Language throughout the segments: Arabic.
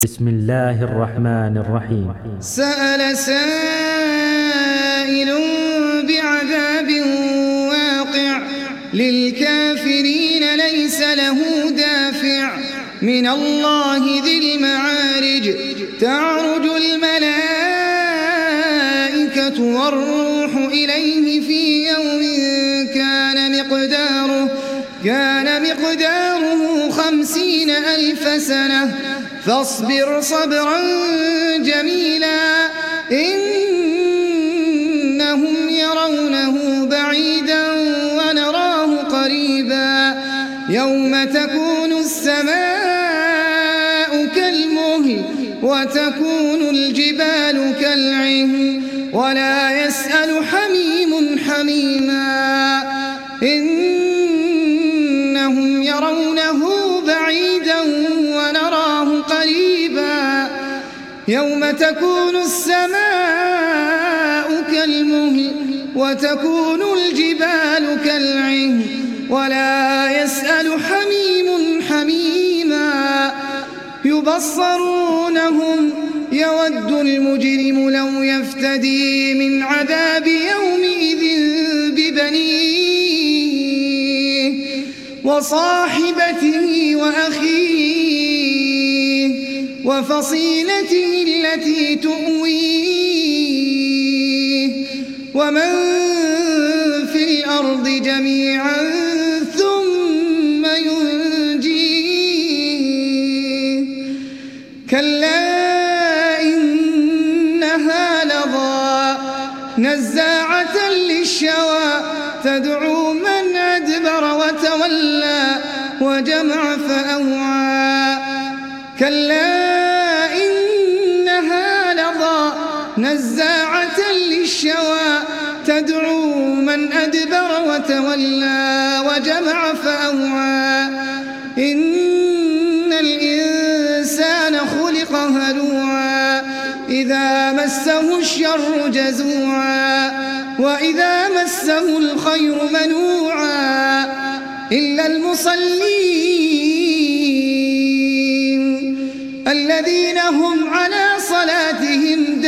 بسم الله الرحمن الرحيم. سأل سائل بعذاب واقع للكافرين ليس له دافع من الله ذي المعارج تعرج الملائكة والروح إليه في يوم كان مقداره 50,000 سنة فاصبر صبرا جميلا إنهم يرونه بعيدا ونراه قريبا يوم تكون السماء كالمهل وتكون الجبال كالعهن ولا يسأل حميم حميما إنهم يرونه بعيدا ونراه قريبا يوم تكون السماء كالمهل وتكون الجبال كالعهن ولا يسأل حميم حميما يبصرونهم يود المجرم لو يفتدي من عذاب يومئذ ببنيه وصاحبته وأخيه وفصيلته التي تؤويه ومن في الأرض جميعا ثم ينجيه كلا إنها لظى نزاعة للشوى تدعو من أدبر وتولى وجمع فأوعى كلا إنها لظى نزاعة للشوى تدعو من أدبر وتولى وجمع فأوعى إن الإنسان خلق هلوعا إذا مسه الشر جزوعا وإذا مسه الخير منوعا إلا المصلين الذين هم على صلاتهم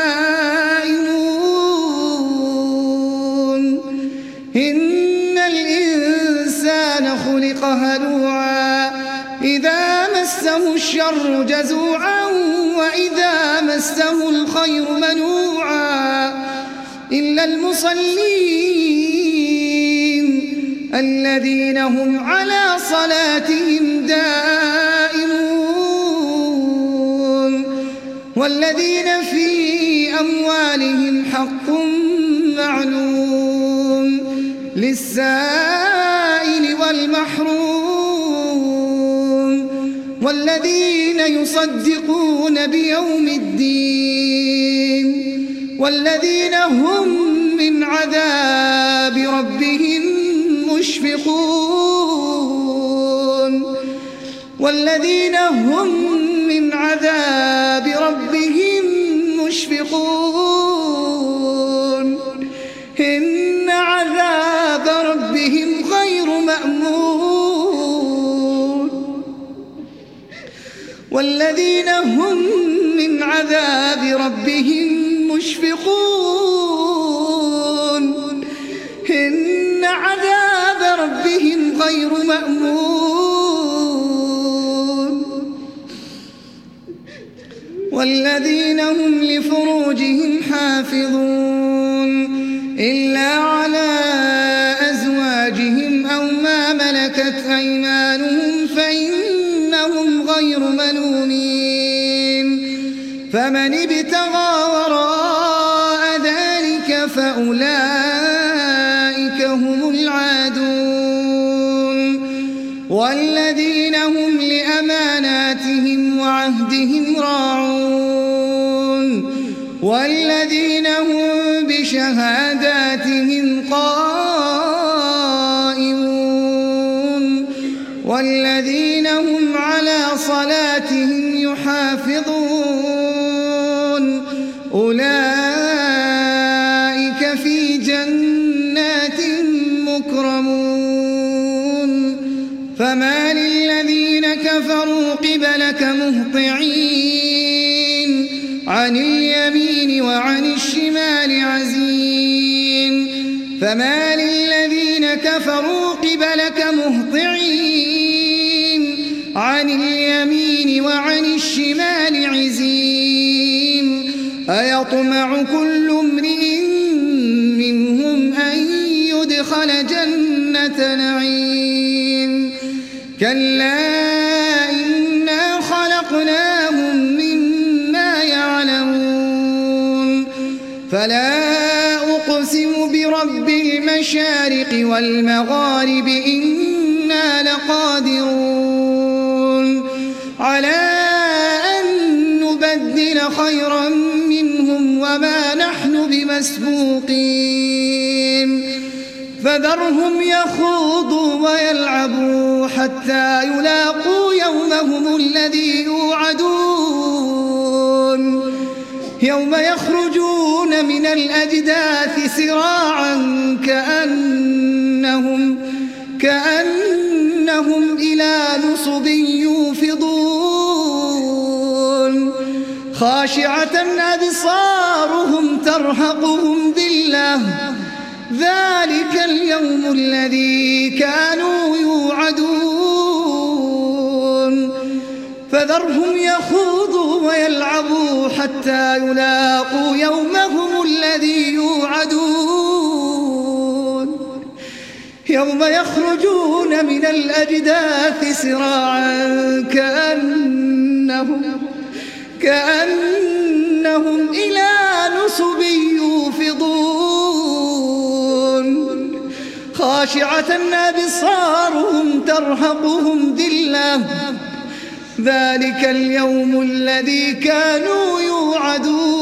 دائمون إن الإنسان خلق هلوعا إذا مسه الشر جزوعا وإذا مسه الخير منوعا إلا المصلين الذين هم على صلاتهم دائمون والذين في أموالهم حق معلوم للسائل والمحروم والذين يصدقون بيوم الدين والذين هم من عذاب ربهم مشفقون والذين هم من عذاب ربهم مشفقون إن عذاب ربهم غير مأمون والذين هم من عذاب ربهم مشفقون إن عذاب ربهم غير مأمون والذين هم لفروجهم حافظون إلا على أزواجهم أو ما ملكت أيمانهم فإنهم غير ملومين فمن ابتغى وراء ذلك فأولئك هم العادون والذين هم لأماناتهم وعهدهم راعون والذين هم بشهاداتهم قائمون والذين هم على صلاتهم يحافظون أولئك في جنات مكرمون فما للذين كفروا قبلك قبلك مهطعين عن اليمين وعن الشمال عزين فما للذين كفروا قبلك مهطعين عن اليمين وعن الشمال عزين أيطمع كل امرئ منهم أن يدخل جنة نعيم كلا إنا خلقناهم مما يعلمون فلا أقسم برب المشارق والمغارب إنا لقادرون على أن نبدل خيرا منهم وما نحن بمسبوقين فذرهم يخوضوا ويلعبوا حتى يلاقوا يومهم الذي يوعدون يوم يخرجون من الأجداث سراعا كأنهم إلى نصب يوفضون خاشعة أبصارهم ترهقهم ذلة ذلك اليوم الذي كانوا يوعدون فذرهم يخوضوا ويلعبوا حتى يلاقوا يومهم الذي يوعدون يوم يخرجون من الأجداث سراعا كأنهم إلى نصب يوفضون خاشعة أبصارهم ترهقهم ذلة ذلك اليوم الذي كانوا يوعدون